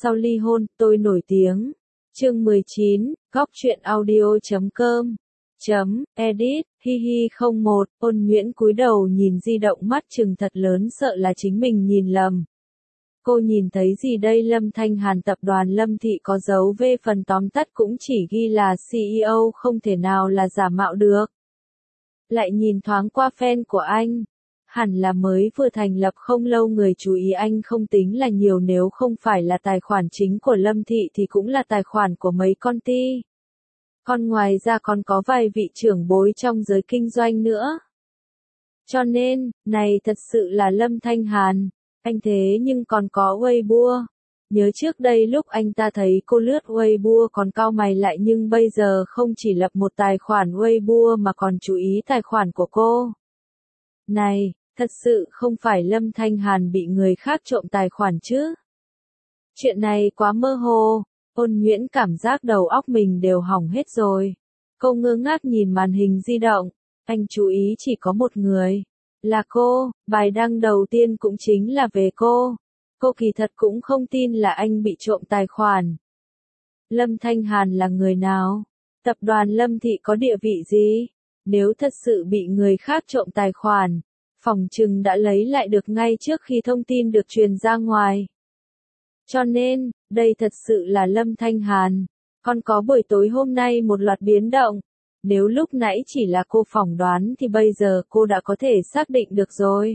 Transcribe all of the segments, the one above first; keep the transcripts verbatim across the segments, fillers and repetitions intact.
sau ly hôn, tôi nổi tiếng. Chương mười chín, góc truyện audio chấm com. Chấm, edit, hi hi không một, Ôn Nhuyễn cúi đầu nhìn di động mắt trừng thật lớn sợ là chính mình nhìn lầm. Cô nhìn thấy gì đây? Lâm Thanh Hàn tập đoàn Lâm Thị có dấu V, phần tóm tắt cũng chỉ ghi là xê e ô, không thể nào là giả mạo được. Lại nhìn thoáng qua fan của anh. Hẳn là mới vừa thành lập không lâu, người chú ý anh không tính là nhiều, nếu không phải là tài khoản chính của Lâm Thị thì cũng là tài khoản của mấy con ti. Còn ngoài ra còn có vài vị trưởng bối trong giới kinh doanh nữa. Cho nên, này thật sự là Lâm Thanh Hàn. Anh thế nhưng còn có Weibo. Nhớ trước đây lúc anh ta thấy cô lướt Weibo còn cau mày lại, nhưng bây giờ không chỉ lập một tài khoản Weibo mà còn chú ý tài khoản của cô. Này, thật sự không phải Lâm Thanh Hàn bị người khác trộm tài khoản chứ? Chuyện này quá mơ hồ. Ôn Nhuyễn cảm giác đầu óc mình đều hỏng hết rồi. Cô ngơ ngác nhìn màn hình di động. Anh chú ý chỉ có một người. Là cô. Bài đăng đầu tiên cũng chính là về cô. Cô kỳ thật cũng không tin là anh bị trộm tài khoản. Lâm Thanh Hàn là người nào? Tập đoàn Lâm Thị có địa vị gì? Nếu thật sự bị người khác trộm tài khoản, phỏng chừng đã lấy lại được ngay trước khi thông tin được truyền ra ngoài. Cho nên, đây thật sự là Lâm Thanh Hàn. Còn có buổi tối hôm nay một loạt biến động. Nếu lúc nãy chỉ là cô phỏng đoán thì bây giờ cô đã có thể xác định được rồi.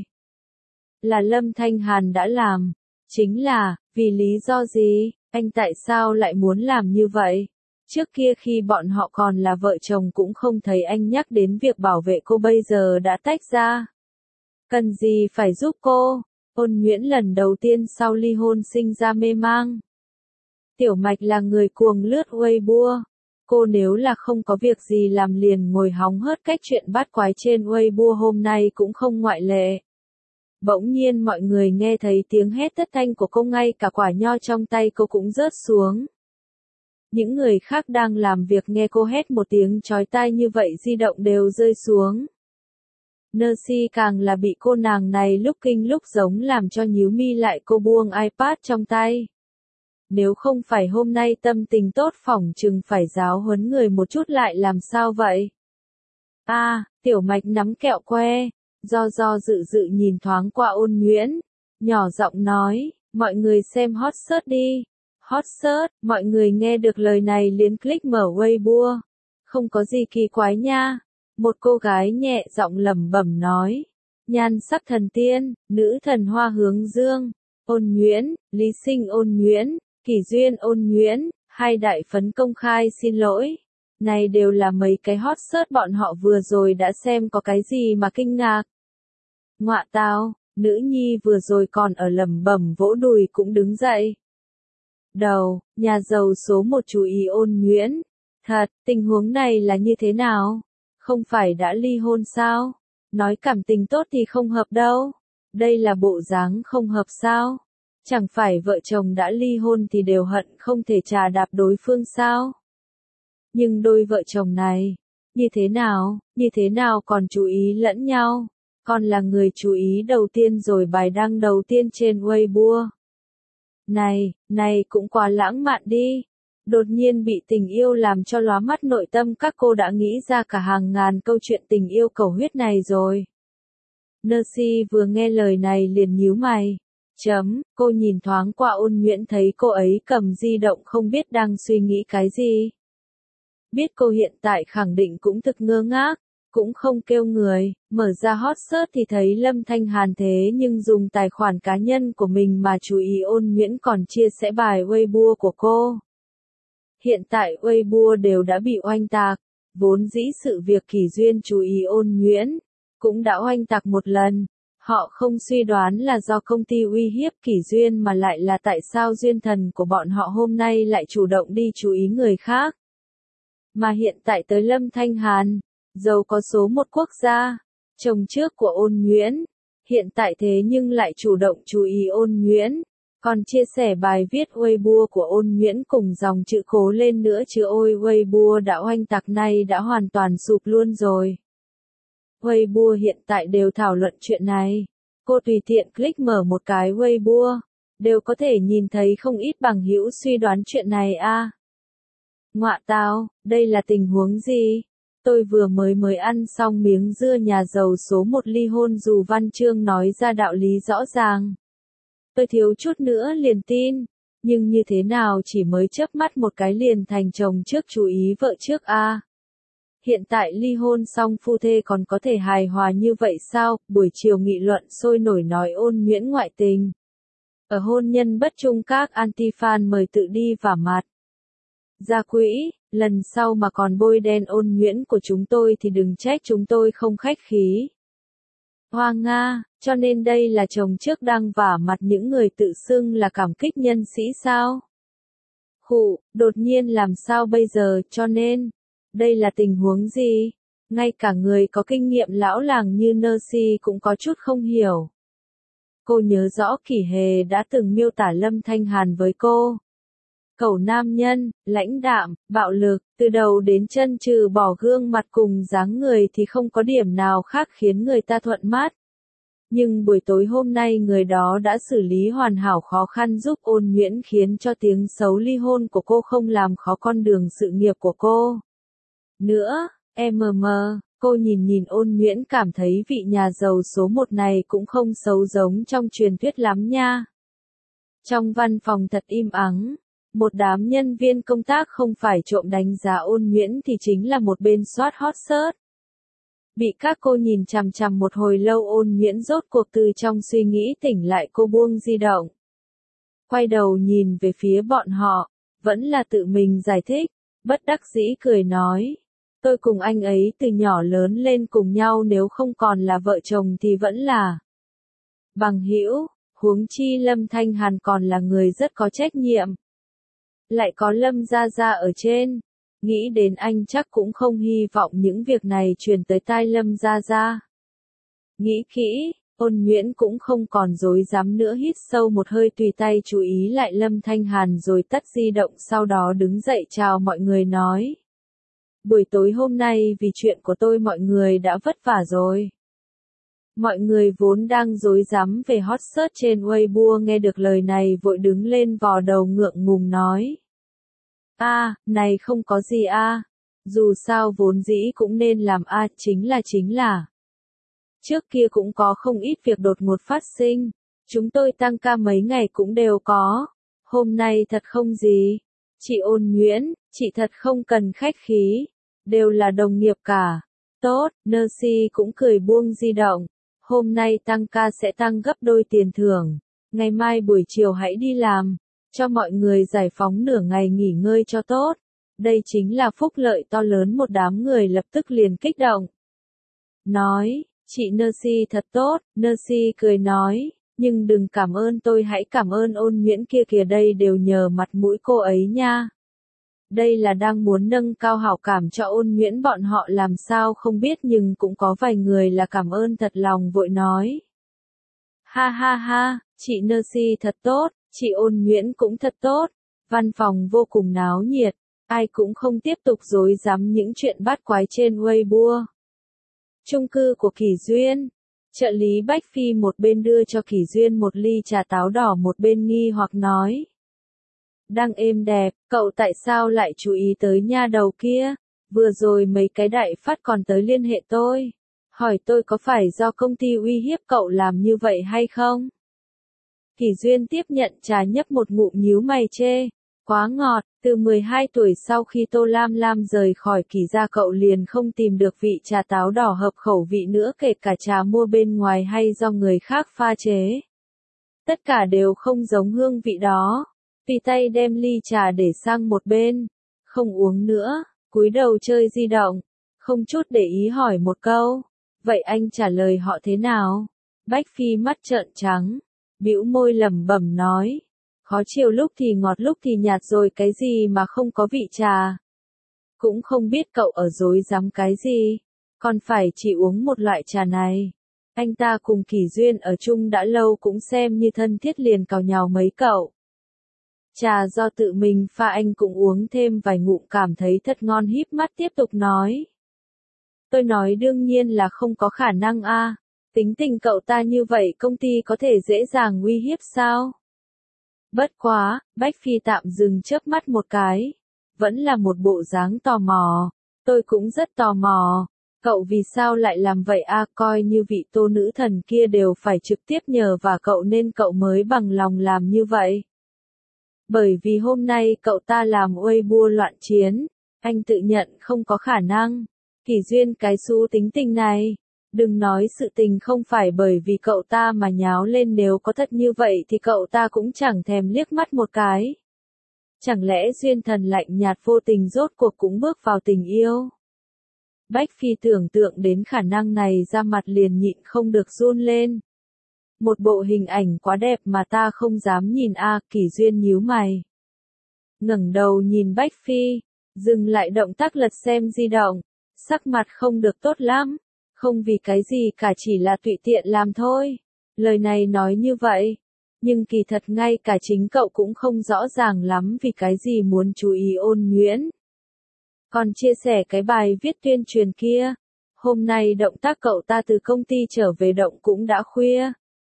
Là Lâm Thanh Hàn đã làm. Chính là, vì lý do gì, anh tại sao lại muốn làm như vậy? Trước kia khi bọn họ còn là vợ chồng cũng không thấy anh nhắc đến việc bảo vệ cô, bây giờ đã tách ra. Cần gì phải giúp cô? Ôn Nhuyễn lần đầu tiên sau ly hôn sinh ra mê mang. Tiểu Mạch là người cuồng lướt Weibo. Cô nếu là không có việc gì làm liền ngồi hóng hớt cách chuyện bát quái trên Weibo, hôm nay cũng không ngoại lệ. Bỗng nhiên mọi người nghe thấy tiếng hét thất thanh của cô, ngay cả quả nho trong tay cô cũng rớt xuống. Những người khác đang làm việc nghe cô hét một tiếng chói tai như vậy di động đều rơi xuống. Nercy càng là bị cô nàng này lúc kinh lúc giống làm cho nhíu mi lại, cô buông iPad trong tay. Nếu không phải hôm nay tâm tình tốt phỏng chừng phải giáo huấn người một chút, lại làm sao vậy? A, à, Tiểu Mạch nắm kẹo que, do do dự dự nhìn thoáng qua Ôn Nhuyễn, nhỏ giọng nói, mọi người xem hot search đi. Hot search, mọi người nghe được lời này liền click mở Weibo. Không có gì kỳ quái nha. Một cô gái nhẹ giọng lẩm bẩm nói. Nhan sắc thần tiên, nữ thần hoa hướng dương, Ôn Nhuyễn, Lý Sinh Ôn Nhuyễn, Kỷ Duyên Ôn Nhuyễn, hai đại phấn công khai xin lỗi. Này đều là mấy cái hot search bọn họ vừa rồi đã xem, có cái gì mà kinh ngạc. Ngoạ tào, nữ nhi vừa rồi còn ở lẩm bẩm vỗ đùi cũng đứng dậy. Đầu, nhà giàu số một chú ý Ôn Nhuyễn. Thật, tình huống này là như thế nào? Không phải đã ly hôn sao? Nói cảm tình tốt thì không hợp đâu. Đây là bộ dáng không hợp sao? Chẳng phải vợ chồng đã ly hôn thì đều hận không thể trà đạp đối phương sao? Nhưng đôi vợ chồng này, như thế nào, như thế nào còn chú ý lẫn nhau? Còn là người chú ý đầu tiên rồi, bài đăng đầu tiên trên Weibo. Này, này cũng quá lãng mạn đi. Đột nhiên bị tình yêu làm cho lóa mắt nội tâm, các cô đã nghĩ ra cả hàng ngàn câu chuyện tình yêu cầu huyết này rồi. Nercy vừa nghe lời này liền nhíu mày. Chấm, cô nhìn thoáng qua Ôn Nhuyễn thấy cô ấy cầm di động không biết đang suy nghĩ cái gì. Biết cô hiện tại khẳng định cũng thực ngơ ngác, cũng không kêu người, mở ra hot search thì thấy Lâm Thanh Hàn thế nhưng dùng tài khoản cá nhân của mình mà chú ý Ôn Nhuyễn, còn chia sẻ bài Weibo của cô. Hiện tại Weibo đều đã bị oanh tạc, vốn dĩ sự việc Kỷ Duyên chú ý Ôn Nhuyễn cũng đã oanh tạc một lần. Họ không suy đoán là do công ty uy hiếp Kỷ Duyên, mà lại là tại sao duyên thần của bọn họ hôm nay lại chủ động đi chú ý người khác. Mà hiện tại tới Lâm Thanh Hàn, giàu có số một quốc gia, chồng trước của Ôn Nhuyễn, hiện tại thế nhưng lại chủ động chú ý Ôn Nhuyễn, còn chia sẻ bài viết Weibo của Ôn Nhuyễn cùng dòng chữ cố lên nữa chứ. Ôi, Weibo đã oanh tạc này đã hoàn toàn sụp luôn rồi. Weibo hiện tại đều thảo luận chuyện này. Cô tùy tiện click mở một cái Weibo, đều có thể nhìn thấy không ít bằng hữu suy đoán chuyện này a. Ngọa tao, đây là tình huống gì? Tôi vừa mới mới ăn xong miếng dưa nhà giàu số một ly hôn dù văn chương nói ra đạo lý rõ ràng. Tôi thiếu chút nữa liền tin, nhưng như thế nào chỉ mới chớp mắt một cái liền thành chồng trước chú ý vợ trước a. Hiện tại ly hôn xong phu thê còn có thể hài hòa như vậy sao? Buổi chiều nghị luận sôi nổi nói Ôn Nhuyễn ngoại tình. Ở hôn nhân bất trung các anti-fan mời tự đi vả mặt. Ra quỹ, lần sau mà còn bôi đen Ôn Nhuyễn của chúng tôi thì đừng trách chúng tôi không khách khí. Hoa Nga, cho nên đây là chồng trước đang vả mặt những người tự xưng là cảm kích nhân sĩ sao? Khụ, đột nhiên làm sao bây giờ, cho nên, đây là tình huống gì? Ngay cả người có kinh nghiệm lão làng như Nercy cũng có chút không hiểu. Cô nhớ rõ Kỷ Hề đã từng miêu tả Lâm Thanh Hàn với cô. Cẩu nam nhân, lãnh đạm, bạo lực, từ đầu đến chân trừ bỏ gương mặt cùng dáng người thì không có điểm nào khác khiến người ta thuận mắt. Nhưng buổi tối hôm nay người đó đã xử lý hoàn hảo khó khăn giúp Ôn Nhuyễn khiến cho tiếng xấu ly hôn của cô không làm khó con đường sự nghiệp của cô. Nữa, em mờ mờ, cô nhìn nhìn Ôn Nhuyễn cảm thấy vị nhà giàu số một này cũng không xấu giống trong truyền thuyết lắm nha. Trong văn phòng thật im ắng. Một đám nhân viên công tác không phải trộm đánh giá Ôn Nhuyễn thì chính là một bên soát hot search. Bị các cô nhìn chằm chằm một hồi lâu Ôn Nhuyễn rốt cuộc từ trong suy nghĩ tỉnh lại cô buông di động. Quay đầu nhìn về phía bọn họ, vẫn là tự mình giải thích, bất đắc dĩ cười nói. Tôi cùng anh ấy từ nhỏ lớn lên cùng nhau nếu không còn là vợ chồng thì vẫn là bằng hữu, huống chi Lâm Thanh Hàn còn là người rất có trách nhiệm. Lại có Lâm Gia Gia ở trên, nghĩ đến anh chắc cũng không hy vọng những việc này truyền tới tai Lâm Gia Gia. Nghĩ kỹ, Ôn Nhuyễn cũng không còn dối dám nữa hít sâu một hơi tùy tay chú ý lại Lâm Thanh Hàn rồi tắt di động sau đó đứng dậy chào mọi người nói. Buổi tối hôm nay vì chuyện của tôi mọi người đã vất vả rồi. Mọi người vốn đang rối rắm về hot search trên Weibo nghe được lời này vội đứng lên vò đầu ngượng ngùng nói. A, à, này không có gì a, à. Dù sao vốn dĩ cũng nên làm a, à, chính là chính là. Trước kia cũng có không ít việc đột ngột phát sinh, chúng tôi tăng ca mấy ngày cũng đều có. Hôm nay thật không gì. Chị Ôn Nhuyễn, chị thật không cần khách khí, đều là đồng nghiệp cả. Tốt, Nercy cũng cười buông di động. Hôm nay tăng ca sẽ tăng gấp đôi tiền thưởng. Ngày mai buổi chiều hãy đi làm, cho mọi người giải phóng nửa ngày nghỉ ngơi cho tốt. Đây chính là phúc lợi to lớn một đám người lập tức liền kích động. Nói, chị Nercy thật tốt, Nercy cười nói, nhưng đừng cảm ơn tôi hãy cảm ơn Ôn Nhuyễn kia kìa đây đều nhờ mặt mũi cô ấy nha. Đây là đang muốn nâng cao hảo cảm cho Ôn Nhuyễn bọn họ làm sao không biết nhưng cũng có vài người là cảm ơn thật lòng vội nói. Ha ha ha, chị Nercy thật tốt, chị Ôn Nhuyễn cũng thật tốt. Văn phòng vô cùng náo nhiệt, ai cũng không tiếp tục rối rắm những chuyện bát quái trên Weibo. Chung cư của Kỷ Duyên, trợ lý Bách Phi một bên đưa cho Kỷ Duyên một ly trà táo đỏ một bên nghi hoặc nói. Đang êm đẹp, cậu tại sao lại chú ý tới nha đầu kia? Vừa rồi mấy cái đại phát còn tới liên hệ tôi. Hỏi tôi có phải do công ty uy hiếp cậu làm như vậy hay không? Kỷ Duyên tiếp nhận trà nhấp một ngụm nhíu mày chê. Quá ngọt, từ mười hai tuổi sau khi Tô Lam Lam rời khỏi Kỷ gia cậu liền không tìm được vị trà táo đỏ hợp khẩu vị nữa kể cả trà mua bên ngoài hay do người khác pha chế. Tất cả đều không giống hương vị đó. Tùy tay đem ly trà để sang một bên, không uống nữa, cúi đầu chơi di động, không chút để ý hỏi một câu, vậy anh trả lời họ thế nào? Bách Phi mắt trợn trắng, bĩu môi lẩm bẩm nói, khó chịu lúc thì ngọt lúc thì nhạt rồi cái gì mà không có vị trà. Cũng không biết cậu ở dối rắm cái gì, còn phải chỉ uống một loại trà này. Anh ta cùng Kỷ Duyên ở chung đã lâu cũng xem như thân thiết liền cào nhào mấy cậu. Trà do tự mình pha anh cũng uống thêm vài ngụm cảm thấy thật ngon híp mắt tiếp tục nói. Tôi nói đương nhiên là không có khả năng a, tính tình cậu ta như vậy công ty có thể dễ dàng uy hiếp sao? Bất quá, Bách Phi tạm dừng chớp mắt một cái. Vẫn là một bộ dáng tò mò. Tôi cũng rất tò mò. Cậu vì sao lại làm vậy a? Coi như vị tô nữ thần kia đều phải trực tiếp nhờ và cậu nên cậu mới bằng lòng làm như vậy. Bởi vì hôm nay cậu ta làm Weibo loạn chiến. Anh tự nhận không có khả năng. Kỷ Duyên cái xú tính tình này. Đừng nói sự tình không phải bởi vì cậu ta mà nháo lên, nếu có thật như vậy thì cậu ta cũng chẳng thèm liếc mắt một cái. Chẳng lẽ Duyên thần lạnh nhạt vô tình rốt cuộc cũng bước vào tình yêu? Bách Phi tưởng tượng đến khả năng này ra mặt liền nhịn không được run lên. Một bộ hình ảnh quá đẹp mà ta không dám nhìn a. Kỷ Duyên nhíu mày. Ngẩng đầu nhìn Bách Phi, dừng lại động tác lật xem di động, sắc mặt không được tốt lắm. Không vì cái gì cả, chỉ là tùy tiện làm thôi. Lời này nói như vậy, nhưng kỳ thật ngay cả chính cậu cũng không rõ ràng lắm vì cái gì muốn chú ý Ôn Nhuyễn. Còn chia sẻ cái bài viết tuyên truyền kia, hôm nay động tác cậu ta từ công ty trở về động cũng đã khuya.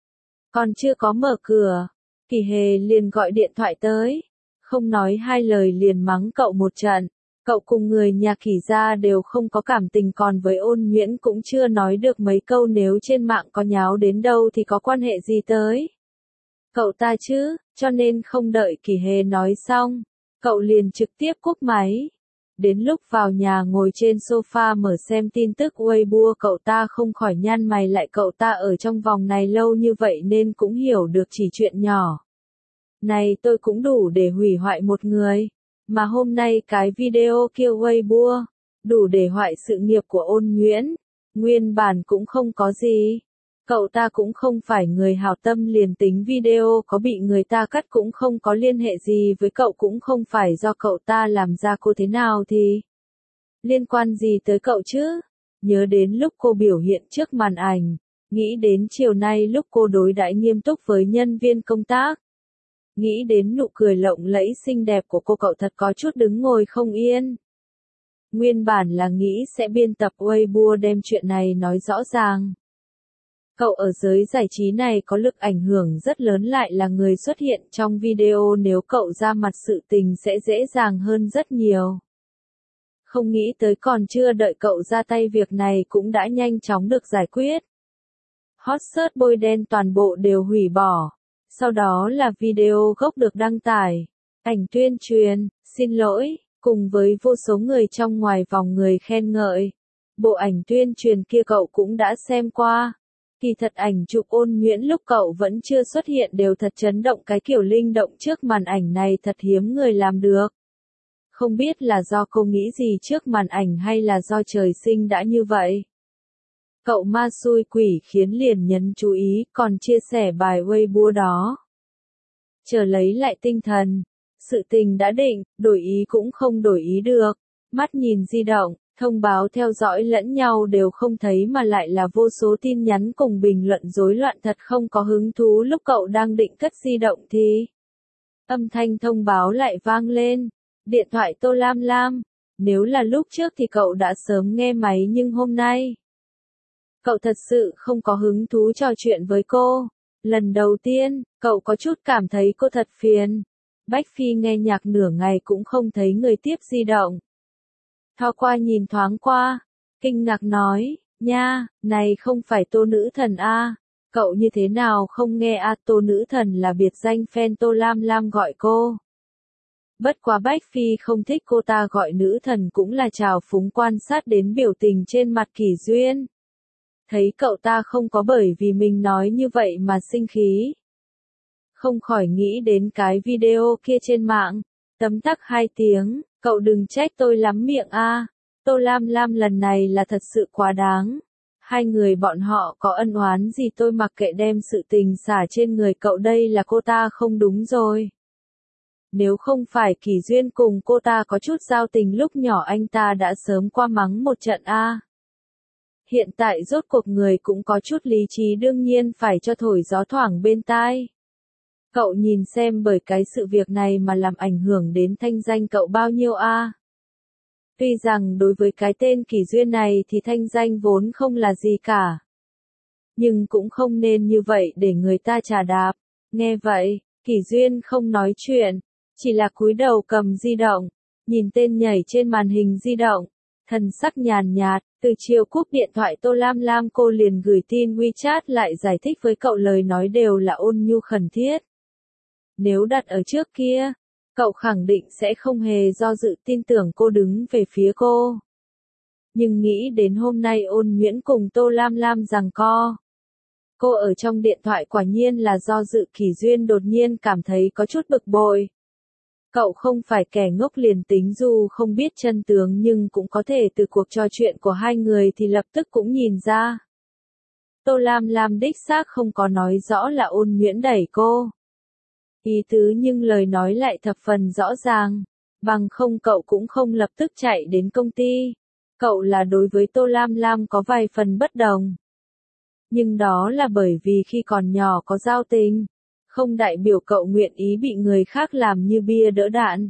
Còn chưa có mở cửa, Kỳ Hề liền gọi điện thoại tới, không nói hai lời liền mắng cậu một trận. Cậu cùng người nhà Kỳ gia đều không có cảm tình, còn với Ôn Nhuyễn cũng chưa nói được mấy câu, nếu trên mạng có nháo đến đâu thì có quan hệ gì tới cậu ta chứ, cho nên không đợi Kỳ Hề nói xong, cậu liền trực tiếp cúp máy. Đến lúc vào nhà ngồi trên sofa mở xem tin tức Weibo, cậu ta không khỏi nhăn mày lại, cậu ta ở trong vòng này lâu như vậy nên cũng hiểu được chỉ chuyện nhỏ này tôi cũng đủ để hủy hoại một người. Mà hôm nay cái video kia Weibo, đủ để hoại sự nghiệp của Ôn Nhuyễn, nguyên bản cũng không có gì. Cậu ta cũng không phải người hảo tâm, liền tính video có bị người ta cắt cũng không có liên hệ gì với cậu, cũng không phải do cậu ta làm ra, cô thế nào thì liên quan gì tới cậu chứ? Nhớ đến lúc cô biểu hiện trước màn ảnh, nghĩ đến chiều nay lúc cô đối đãi nghiêm túc với nhân viên công tác. Nghĩ đến nụ cười lộng lẫy xinh đẹp của cô, cậu thật có chút đứng ngồi không yên. Nguyên bản là nghĩ sẽ biên tập Weibo đem chuyện này nói rõ ràng. Cậu ở giới giải trí này có lực ảnh hưởng rất lớn, lại là người xuất hiện trong video, nếu cậu ra mặt sự tình sẽ dễ dàng hơn rất nhiều. Không nghĩ tới còn chưa đợi cậu ra tay, việc này cũng đã nhanh chóng được giải quyết. Hot search bôi đen toàn bộ đều hủy bỏ. Sau đó là video gốc được đăng tải, ảnh tuyên truyền, xin lỗi, cùng với vô số người trong ngoài vòng người khen ngợi. Bộ ảnh tuyên truyền kia cậu cũng đã xem qua. Kỳ thật ảnh chụp Ôn Nhuyễn lúc cậu vẫn chưa xuất hiện đều thật chấn động, cái kiểu linh động trước màn ảnh này thật hiếm người làm được. Không biết là do cô nghĩ gì trước màn ảnh hay là do trời sinh đã như vậy. Cậu ma xui quỷ khiến liền nhấn chú ý, còn chia sẻ bài Weibo đó. Chờ lấy lại tinh thần, sự tình đã định, đổi ý cũng không đổi ý được. Mắt nhìn di động, thông báo theo dõi lẫn nhau đều không thấy mà lại là vô số tin nhắn cùng bình luận rối loạn, thật không có hứng thú. Lúc cậu đang định cất di động thì âm thanh thông báo lại vang lên. Điện thoại Tô Lam Lam. Nếu là lúc trước thì cậu đã sớm nghe máy, nhưng hôm nay cậu thật sự không có hứng thú trò chuyện với cô. Lần đầu tiên, cậu có chút cảm thấy cô thật phiền. Bách Phi nghe nhạc nửa ngày cũng không thấy người tiếp di động. Thò qua nhìn thoáng qua, kinh ngạc nói, nha, này không phải Tô nữ thần a? Cậu như thế nào không nghe a? Tô nữ thần là biệt danh fan Tô Lam Lam gọi cô. Bất quá Bách Phi không thích cô ta gọi nữ thần cũng là trào phúng, quan sát đến biểu tình trên mặt Kỳ Duyên. Thấy cậu ta không có bởi vì mình nói như vậy mà sinh khí. Không khỏi nghĩ đến cái video kia trên mạng. Tấm tắc hai tiếng, cậu đừng trách tôi lắm miệng a. Tô Lam Lam lần này là thật sự quá đáng. Hai người bọn họ có ân oán gì tôi mặc kệ, đem sự tình xả trên người cậu, đây là cô ta không đúng rồi. Nếu không phải Kỳ Duyên cùng cô ta có chút giao tình lúc nhỏ, anh ta đã sớm qua mắng một trận a. Hiện tại rốt cuộc người cũng có chút lý trí, đương nhiên phải cho thổi gió thoảng bên tai. Cậu nhìn xem bởi cái sự việc này mà làm ảnh hưởng đến thanh danh cậu bao nhiêu a. Tuy rằng đối với cái tên Kỳ Duyên này thì thanh danh vốn không là gì cả. Nhưng cũng không nên như vậy để người ta chà đạp. Nghe vậy, Kỷ Duyên không nói chuyện, chỉ là cúi đầu cầm di động, nhìn tên nhảy trên màn hình di động, thần sắc nhàn nhạt. Từ chiều cúp điện thoại Tô Lam Lam cô liền gửi tin WeChat lại giải thích với cậu, lời nói đều là ôn nhu khẩn thiết. Nếu đặt ở trước kia, cậu khẳng định sẽ không hề do dự tin tưởng cô đứng về phía cô. Nhưng nghĩ đến hôm nay Ôn Nhuyễn cùng Tô Lam Lam giằng co. Cô ở trong điện thoại quả nhiên là do dự. Kỷ Duyên đột nhiên cảm thấy có chút bực bội. Cậu không phải kẻ ngốc, liền tính dù không biết chân tướng nhưng cũng có thể từ cuộc trò chuyện của hai người thì lập tức cũng nhìn ra. Tô Lam Lam đích xác không có nói rõ là Ôn Nhuyễn đẩy cô. Ý tứ nhưng lời nói lại thập phần rõ ràng, bằng không cậu cũng không lập tức chạy đến công ty. Cậu là đối với Tô Lam Lam có vài phần bất đồng. Nhưng đó là bởi vì khi còn nhỏ có giao tình, không đại biểu cậu nguyện ý bị người khác làm như bia đỡ đạn.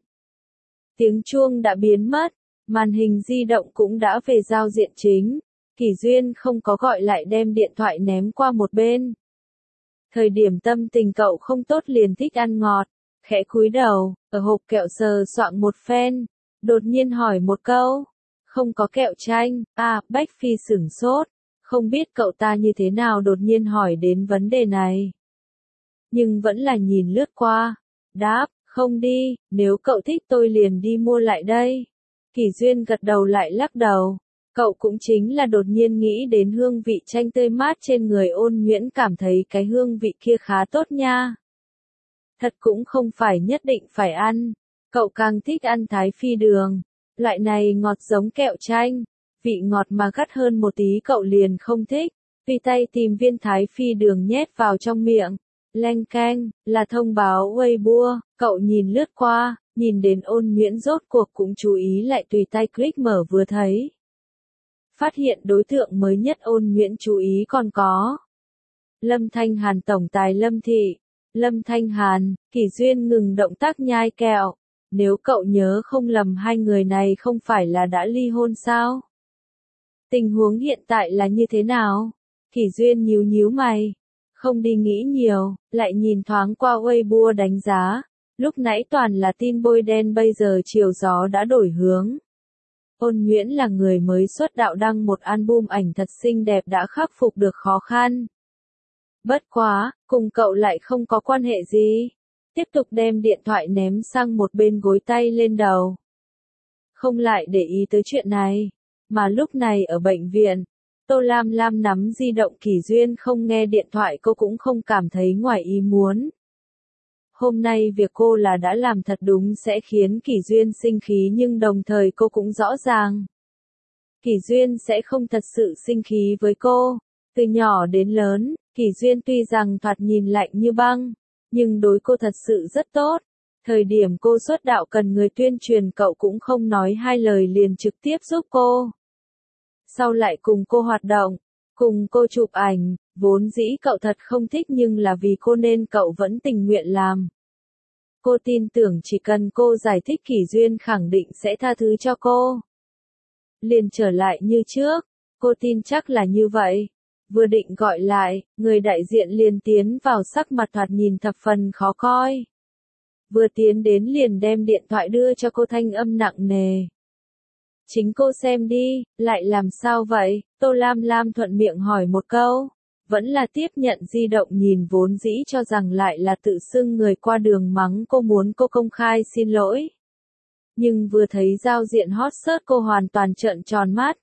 Tiếng chuông đã biến mất, màn hình di động cũng đã về giao diện chính. Kỷ Duyên không có gọi lại, đem điện thoại ném qua một bên. Thời điểm tâm tình cậu không tốt liền thích ăn ngọt, khẽ cúi đầu, ở hộp kẹo sờ soạng một phen, đột nhiên hỏi một câu, không có kẹo chanh. À, Bách Phi sửng sốt, không biết cậu ta như thế nào đột nhiên hỏi đến vấn đề này. Nhưng vẫn là nhìn lướt qua, đáp, không đi, nếu cậu thích tôi liền đi mua lại đây. Kỷ Duyên gật đầu lại lắc đầu. Cậu cũng chính là đột nhiên nghĩ đến hương vị chanh tươi mát trên người Ôn Nhuyễn, cảm thấy cái hương vị kia khá tốt nha. Thật cũng không phải nhất định phải ăn, cậu càng thích ăn thái phi đường. Loại này ngọt giống kẹo chanh, vị ngọt mà gắt hơn một tí cậu liền không thích. Tùy tay tìm viên thái phi đường nhét vào trong miệng. Leng keng, là thông báo Weibo, cậu nhìn lướt qua, nhìn đến Ôn Nhuyễn rốt cuộc cũng chú ý lại, tùy tay click mở vừa thấy. Phát hiện đối tượng mới nhất Ôn Nhuyễn chú ý còn có Lâm Thanh Hàn tổng tài Lâm Thị. Lâm Thanh Hàn. Kỷ Duyên ngừng động tác nhai kẹo. Nếu cậu nhớ không lầm hai người này không phải là đã ly hôn sao? Tình huống hiện tại là như thế nào? Kỷ Duyên nhíu nhíu mày. Không đi nghĩ nhiều, lại nhìn thoáng qua Weibo đánh giá. Lúc nãy toàn là tin bôi đen, bây giờ chiều gió đã đổi hướng. Ôn Nhuyễn là người mới xuất đạo đăng một album ảnh thật xinh đẹp đã khắc phục được khó khăn. Bất quá, cùng cậu lại không có quan hệ gì. Tiếp tục đem điện thoại ném sang một bên, gối tay lên đầu. Không lại để ý tới chuyện này. Mà lúc này ở bệnh viện, Tô Lam Lam nắm di động. Kỷ Duyên không nghe điện thoại, cô cũng không cảm thấy ngoài ý muốn. Hôm nay việc cô là đã làm thật đúng sẽ khiến Kỷ Duyên sinh khí, nhưng đồng thời cô cũng rõ ràng. Kỷ Duyên sẽ không thật sự sinh khí với cô. Từ nhỏ đến lớn, Kỷ Duyên tuy rằng thoạt nhìn lạnh như băng, nhưng đối cô thật sự rất tốt. Thời điểm cô xuất đạo cần người tuyên truyền, cậu cũng không nói hai lời liền trực tiếp giúp cô. Sau lại cùng cô hoạt động, cùng cô chụp ảnh, vốn dĩ cậu thật không thích nhưng là vì cô nên cậu vẫn tình nguyện làm. Cô tin tưởng chỉ cần cô giải thích Kỷ Duyên khẳng định sẽ tha thứ cho cô. Liền trở lại như trước, cô tin chắc là như vậy. Vừa định gọi lại, người đại diện liền tiến vào, sắc mặt thoạt nhìn thập phần khó coi. Vừa tiến đến liền đem điện thoại đưa cho cô, thanh âm nặng nề. Chính cô xem đi, lại làm sao vậy? Tô Lam Lam thuận miệng hỏi một câu. Vẫn là tiếp nhận di động, nhìn vốn dĩ cho rằng lại là tự xưng người qua đường mắng cô, muốn cô công khai xin lỗi. Nhưng vừa thấy giao diện hot search cô hoàn toàn trợn tròn mắt.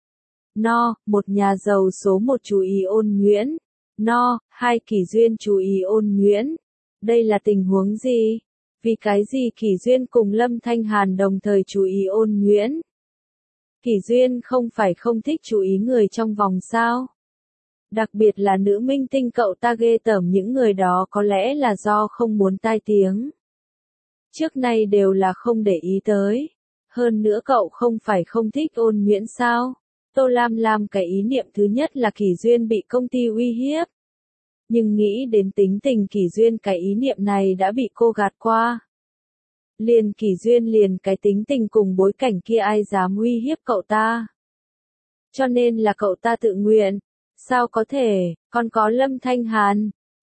No, một nhà giàu số một chú ý Ôn Nhuyễn. No, hai Kỷ Duyên chú ý Ôn Nhuyễn. Đây là tình huống gì? Vì cái gì Kỷ Duyên cùng Lâm Thanh Hàn đồng thời chú ý Ôn Nhuyễn? Kỷ Duyên không phải không thích chú ý người trong vòng sao? Đặc biệt là nữ minh tinh, cậu ta ghê tởm những người đó có lẽ là do không muốn tai tiếng. Trước nay đều là không để ý tới. Hơn nữa cậu không phải không thích Ôn Nhuyễn sao? Tô Lam Lam cái ý niệm thứ nhất là Kỷ Duyên bị công ty uy hiếp. Nhưng nghĩ đến tính tình Kỷ Duyên, cái ý niệm này đã bị cô gạt qua. Liền Kỷ Duyên liền cái tính tình cùng bối cảnh kia ai dám uy hiếp cậu ta. Cho nên là cậu ta tự nguyện. Sao có thể, còn có Lâm Thanh Hàn.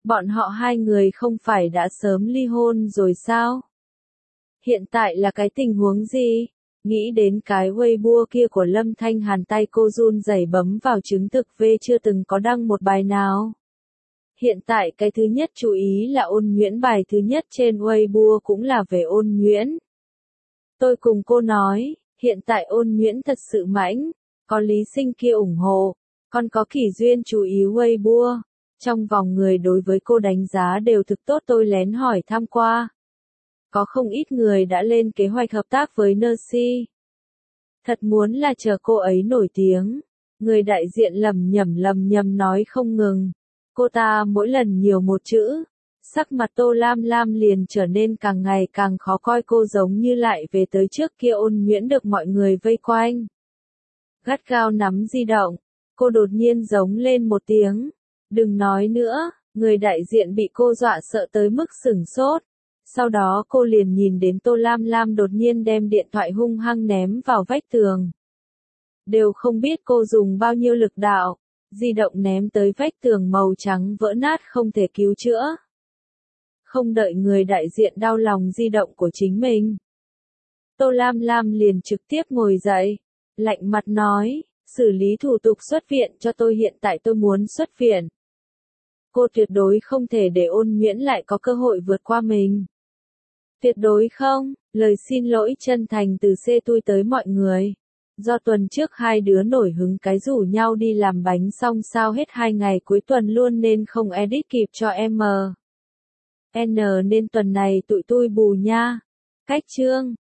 Bọn họ hai người không phải đã sớm ly hôn rồi sao? Hiện tại là cái tình huống gì? Nghĩ đến cái Weibo kia của Lâm Thanh Hàn, tay cô run rẩy bấm vào chứng thực V chưa từng có đăng một bài nào. Hiện tại cái thứ nhất chú ý là Ôn Nhuyễn, bài thứ nhất trên Weibo cũng là về Ôn Nhuyễn. Tôi cùng cô nói, hiện tại Ôn Nhuyễn thật sự mãnh, có Lý Sinh kia ủng hộ, còn có Kỷ Duyên chú ý Weibo. Trong vòng người đối với cô đánh giá đều thực tốt, tôi lén hỏi thăm qua. Có không ít người đã lên kế hoạch hợp tác với Nercy. Thật muốn là chờ cô ấy nổi tiếng. Người đại diện lầm nhầm lầm nhầm nói không ngừng. Cô ta mỗi lần nhiều một chữ. Sắc mặt Tô Lam Lam liền trở nên càng ngày càng khó coi, cô giống như lại về tới trước kia Ôn Nhuyễn được mọi người vây quanh. Gắt gao nắm di động. Cô đột nhiên giống lên một tiếng. Đừng nói nữa, người đại diện bị cô dọa sợ tới mức sửng sốt. Sau đó cô liền nhìn đến Tô Lam Lam đột nhiên đem điện thoại hung hăng ném vào vách tường. Đều không biết cô dùng bao nhiêu lực đạo, di động ném tới vách tường màu trắng vỡ nát không thể cứu chữa. Không đợi người đại diện đau lòng di động của chính mình, Tô Lam Lam liền trực tiếp ngồi dậy, lạnh mặt nói, xử lý thủ tục xuất viện cho tôi, hiện tại tôi muốn xuất viện. Cô tuyệt đối không thể để Ôn Nhuyễn lại có cơ hội vượt qua mình. Tuyệt đối không, lời xin lỗi chân thành từ C tui tới mọi người. Do tuần trước hai đứa nổi hứng cái rủ nhau đi làm bánh xong sao hết hai ngày cuối tuần luôn nên không edit kịp cho em. N nên tuần này tụi tui bù nha. Cách chương